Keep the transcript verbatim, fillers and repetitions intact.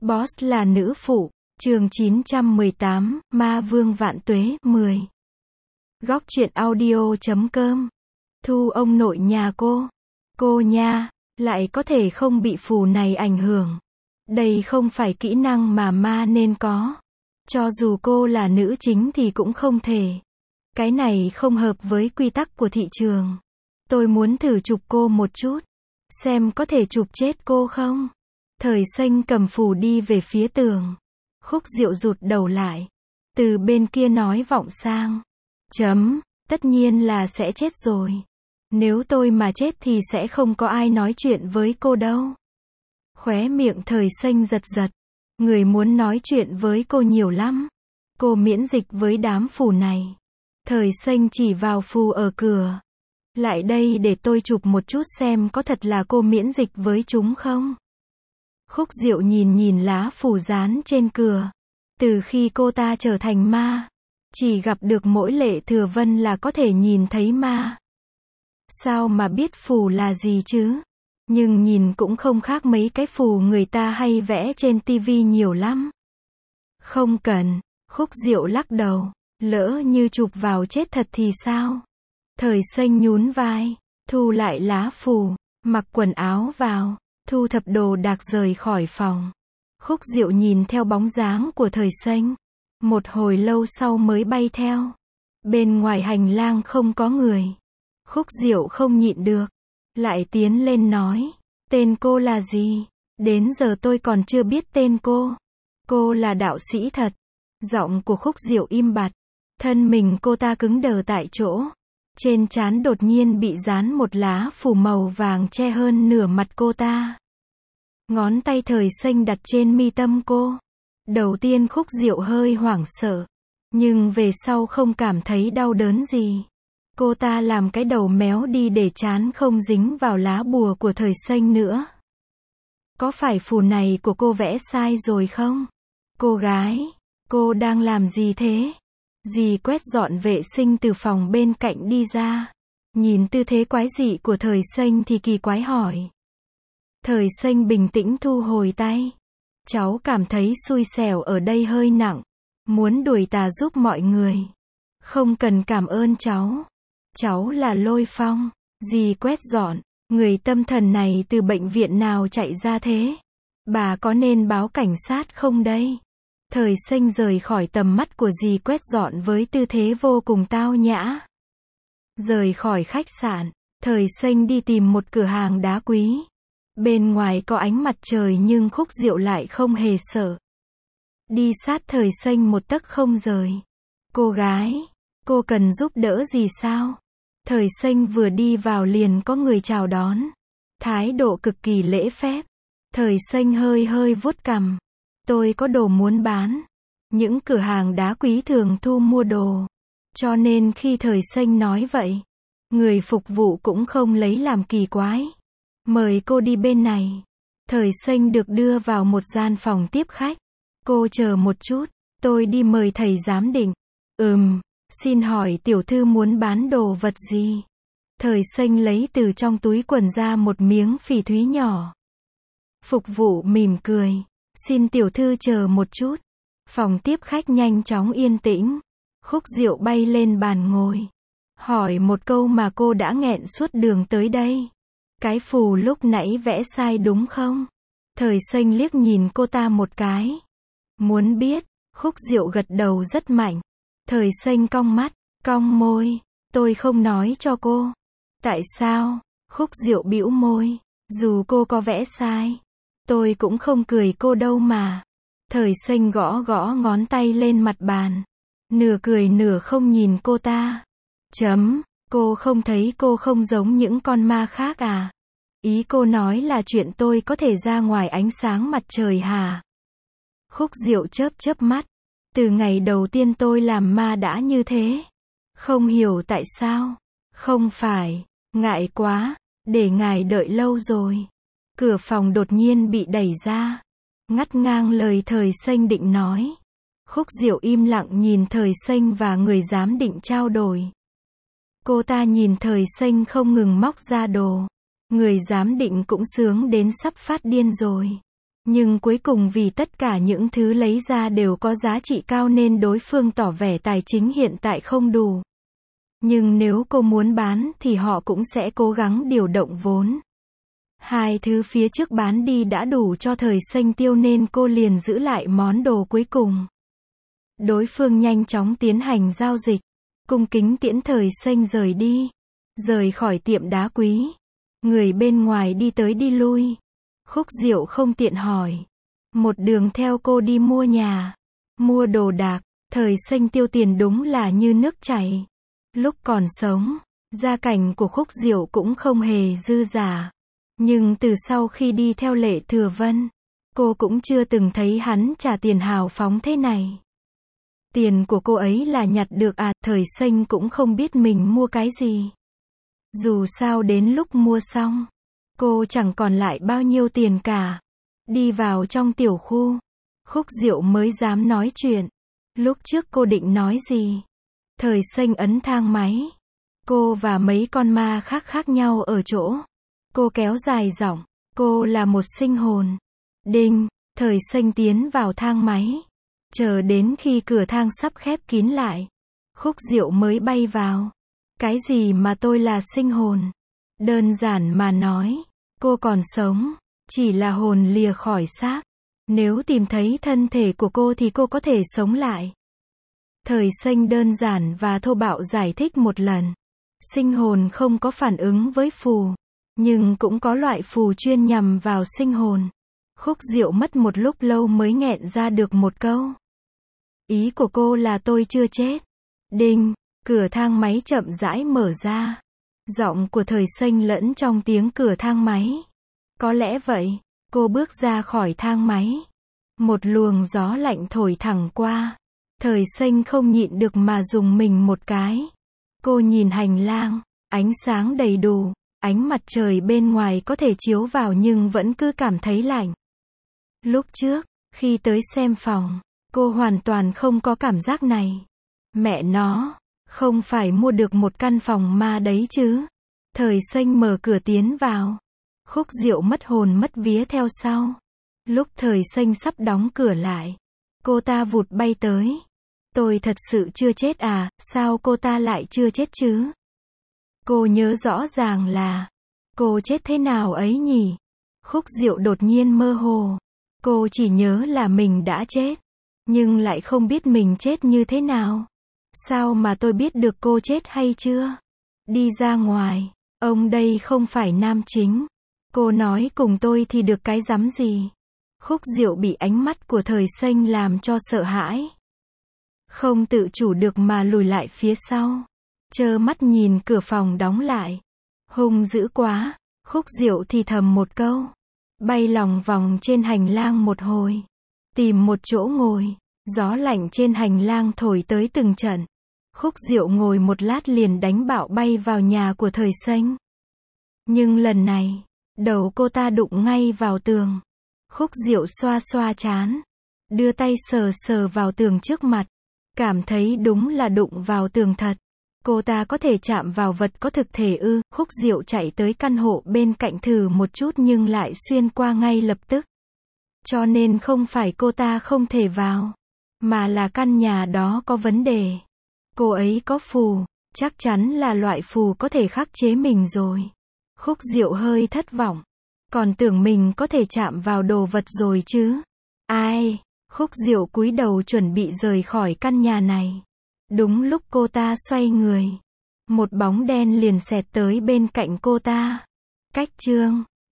Boss là nữ phụ, chương chín trăm mười tám, Ma Vương Vạn Tuế, mười. Góc truyện audio chấm com. Thu ông nội nhà cô. Cô nha, lại có thể không bị phù này ảnh hưởng. Đây không phải kỹ năng mà ma nên có. Cho dù cô là nữ chính thì cũng không thể. Cái này không hợp với quy tắc của thị trường. Tôi muốn thử chụp cô một chút. Xem có thể chụp chết cô không? Thời xanh cầm phù đi về phía tường. Khúc Diệu rụt đầu lại. Từ bên kia nói vọng sang. Chấm, tất nhiên là sẽ chết rồi. Nếu tôi mà chết thì sẽ không có ai nói chuyện với cô đâu. Khóe miệng thời xanh giật giật. Người muốn nói chuyện với cô nhiều lắm. Cô miễn dịch với đám phù này. Thời xanh chỉ vào phù ở cửa. Lại đây để tôi chụp một chút xem có thật là cô miễn dịch với chúng không. Khúc Diệu nhìn nhìn lá phù dán trên cửa. Từ khi cô ta trở thành ma, chỉ gặp được mỗi Lệ Thừa Vân là có thể nhìn thấy ma. Sao mà biết phù là gì chứ? Nhưng nhìn cũng không khác mấy cái phù người ta hay vẽ trên tivi nhiều lắm. Không cần, Khúc Diệu lắc đầu, lỡ như chụp vào chết thật thì sao? Thời xanh nhún vai, thu lại lá phù, mặc quần áo vào, thu thập đồ đạc rời khỏi phòng. Khúc Diệu nhìn theo bóng dáng của thời xanh. Một hồi lâu sau mới bay theo. Bên ngoài hành lang không có người. Khúc Diệu không nhịn được. Lại tiến lên nói. Tên cô là gì? Đến giờ tôi còn chưa biết tên cô. Cô là đạo sĩ thật. Giọng của Khúc Diệu im bặt. Thân mình cô ta cứng đờ tại chỗ. Trên trán đột nhiên bị dán một lá phù màu vàng che hơn nửa mặt cô ta. Ngón tay thời xanh đặt trên mi tâm cô. Đầu tiên Khúc Diệu hơi hoảng sợ. Nhưng về sau không cảm thấy đau đớn gì. Cô ta làm cái đầu méo đi để trán không dính vào lá bùa của thời xanh nữa. Có phải phù này của cô vẽ sai rồi không? Cô gái, cô đang làm gì thế? Dì quét dọn vệ sinh từ phòng bên cạnh đi ra. Nhìn tư thế quái dị của thời xanh thì kỳ quái hỏi. Thời xanh bình tĩnh thu hồi tay. Cháu cảm thấy xui xẻo ở đây hơi nặng. Muốn đuổi tà giúp mọi người. Không cần cảm ơn cháu. Cháu là Lôi Phong. Dì quét dọn. Người tâm thần này từ bệnh viện nào chạy ra thế? Bà có nên báo cảnh sát không đây? Thời xanh rời khỏi tầm mắt của dì quét dọn với tư thế vô cùng tao nhã. Rời khỏi khách sạn. Thời xanh đi tìm một cửa hàng đá quý. Bên ngoài có ánh mặt trời nhưng Khúc Diệu lại không hề sợ. Đi sát thời xanh một tấc không rời. Cô gái, cô cần giúp đỡ gì sao? Thời xanh vừa đi vào liền có người chào đón. Thái độ cực kỳ lễ phép. Thời xanh hơi hơi vuốt cằm. Tôi có đồ muốn bán. Những cửa hàng đá quý thường thu mua đồ. Cho nên khi thời xanh nói vậy, người phục vụ cũng không lấy làm kỳ quái. Mời cô đi bên này. Thời xanh được đưa vào một gian phòng tiếp khách. Cô chờ một chút, tôi đi mời thầy giám định. Ừm, xin hỏi tiểu thư muốn bán đồ vật gì? Thời xanh lấy từ trong túi quần ra một miếng phỉ thúy nhỏ. Phục vụ mỉm cười. Xin tiểu thư chờ một chút. Phòng tiếp khách nhanh chóng yên tĩnh. Khúc Diệu bay lên bàn ngồi. Hỏi một câu mà cô đã nghẹn suốt đường tới đây. Cái phù lúc nãy vẽ sai đúng không? Thời xanh liếc nhìn cô ta một cái. Muốn biết, Khúc Diệu gật đầu rất mạnh. Thời xanh cong mắt, cong môi. Tôi không nói cho cô. Tại sao? Khúc Diệu bĩu môi. Dù cô có vẽ sai, tôi cũng không cười cô đâu mà. Thời xanh gõ gõ ngón tay lên mặt bàn. Nửa cười nửa không nhìn cô ta. Chấm, cô không thấy cô không giống những con ma khác à? Ý cô nói là chuyện tôi có thể ra ngoài ánh sáng mặt trời hả? Khúc Diệu chớp chớp mắt. Từ ngày đầu tiên tôi làm ma đã như thế. Không hiểu tại sao. Không phải, ngại quá, để ngài đợi lâu rồi. Cửa phòng đột nhiên bị đẩy ra. Ngắt ngang lời thời xanh định nói. Khúc Diệu im lặng nhìn thời xanh và người giám định trao đổi. Cô ta nhìn thời xanh không ngừng móc ra đồ. Người giám định cũng sướng đến sắp phát điên rồi. Nhưng cuối cùng vì tất cả những thứ lấy ra đều có giá trị cao nên đối phương tỏ vẻ tài chính hiện tại không đủ. Nhưng nếu cô muốn bán thì họ cũng sẽ cố gắng điều động vốn. Hai thứ phía trước bán đi đã đủ cho thời xanh tiêu nên cô liền giữ lại món đồ cuối cùng. Đối phương nhanh chóng tiến hành giao dịch, cung kính tiễn thời xanh rời đi, rời khỏi tiệm đá quý. Người bên ngoài đi tới đi lui. Khúc Diệu không tiện hỏi. Một đường theo cô đi mua nhà, mua đồ đạc, thời xanh tiêu tiền đúng là như nước chảy. Lúc còn sống, gia cảnh của Khúc Diệu cũng không hề dư giả. Nhưng từ sau khi đi theo Lệ Thừa Vân, cô cũng chưa từng thấy hắn trả tiền hào phóng thế này. Tiền của cô ấy là nhặt được à, thời xanh cũng không biết mình mua cái gì. Dù sao đến lúc mua xong, cô chẳng còn lại bao nhiêu tiền cả. Đi vào trong tiểu khu, Khúc Diệu mới dám nói chuyện. Lúc trước cô định nói gì? Thời xanh ấn thang máy. Cô và mấy con ma khác khác nhau ở chỗ. Cô kéo dài giọng, cô là một sinh hồn. Đinh, thời xanh tiến vào thang máy. Chờ đến khi cửa thang sắp khép kín lại, Khúc Diệu mới bay vào. Cái gì mà tôi là sinh hồn? Đơn giản mà nói, cô còn sống, chỉ là hồn lìa khỏi xác. Nếu tìm thấy thân thể của cô thì cô có thể sống lại. Thời xanh đơn giản và thô bạo giải thích một lần. Sinh hồn không có phản ứng với phù, nhưng cũng có loại phù chuyên nhằm vào sinh hồn. Khúc Diệu mất một lúc lâu mới nghẹn ra được một câu. Ý của cô là tôi chưa chết. Đinh, cửa thang máy chậm rãi mở ra. Giọng của thời xanh lẫn trong tiếng cửa thang máy. Có lẽ vậy, cô bước ra khỏi thang máy. Một luồng gió lạnh thổi thẳng qua. Thời xanh không nhịn được mà dùng mình một cái. Cô nhìn hành lang, ánh sáng đầy đủ, ánh mặt trời bên ngoài có thể chiếu vào nhưng vẫn cứ cảm thấy lạnh. Lúc trước, khi tới xem phòng, cô hoàn toàn không có cảm giác này. Mẹ nó, không phải mua được một căn phòng ma đấy chứ. Thời xanh mở cửa tiến vào. Khúc Diệu mất hồn mất vía theo sau. Lúc thời xanh sắp đóng cửa lại, cô ta vụt bay tới. Tôi thật sự chưa chết à, sao cô ta lại chưa chết chứ? Cô nhớ rõ ràng là, cô chết thế nào ấy nhỉ? Khúc Diệu đột nhiên mơ hồ. Cô chỉ nhớ là mình đã chết, nhưng lại không biết mình chết như thế nào. Sao mà tôi biết được cô chết hay chưa? Đi ra ngoài, ông đây không phải nam chính. Cô nói cùng tôi thì được cái rắm gì? Khúc Diệu bị ánh mắt của thời xanh làm cho sợ hãi. Không tự chủ được mà lùi lại phía sau. Trơ mắt nhìn cửa phòng đóng lại. Hung dữ quá, Khúc Diệu thì thầm một câu. Bay lòng vòng trên hành lang một hồi. Tìm một chỗ ngồi. Gió lạnh trên hành lang thổi tới từng trận. Khúc Diệu ngồi một lát liền đánh bạo bay vào nhà của thời xanh. Nhưng lần này, đầu cô ta đụng ngay vào tường. Khúc Diệu xoa xoa trán. Đưa tay sờ sờ vào tường trước mặt. Cảm thấy đúng là đụng vào tường thật. Cô ta có thể chạm vào vật có thực thể ư? Khúc Diệu chạy tới căn hộ bên cạnh thử một chút nhưng lại xuyên qua ngay lập tức. Cho nên không phải cô ta không thể vào, mà là căn nhà đó có vấn đề. Cô ấy có phù, chắc chắn là loại phù có thể khắc chế mình rồi. Khúc Diệu hơi thất vọng. Còn tưởng mình có thể chạm vào đồ vật rồi chứ. Ai? Khúc Diệu cúi đầu chuẩn bị rời khỏi căn nhà này. Đúng lúc cô ta xoay người, một bóng đen liền xẹt tới bên cạnh cô ta. Cách chương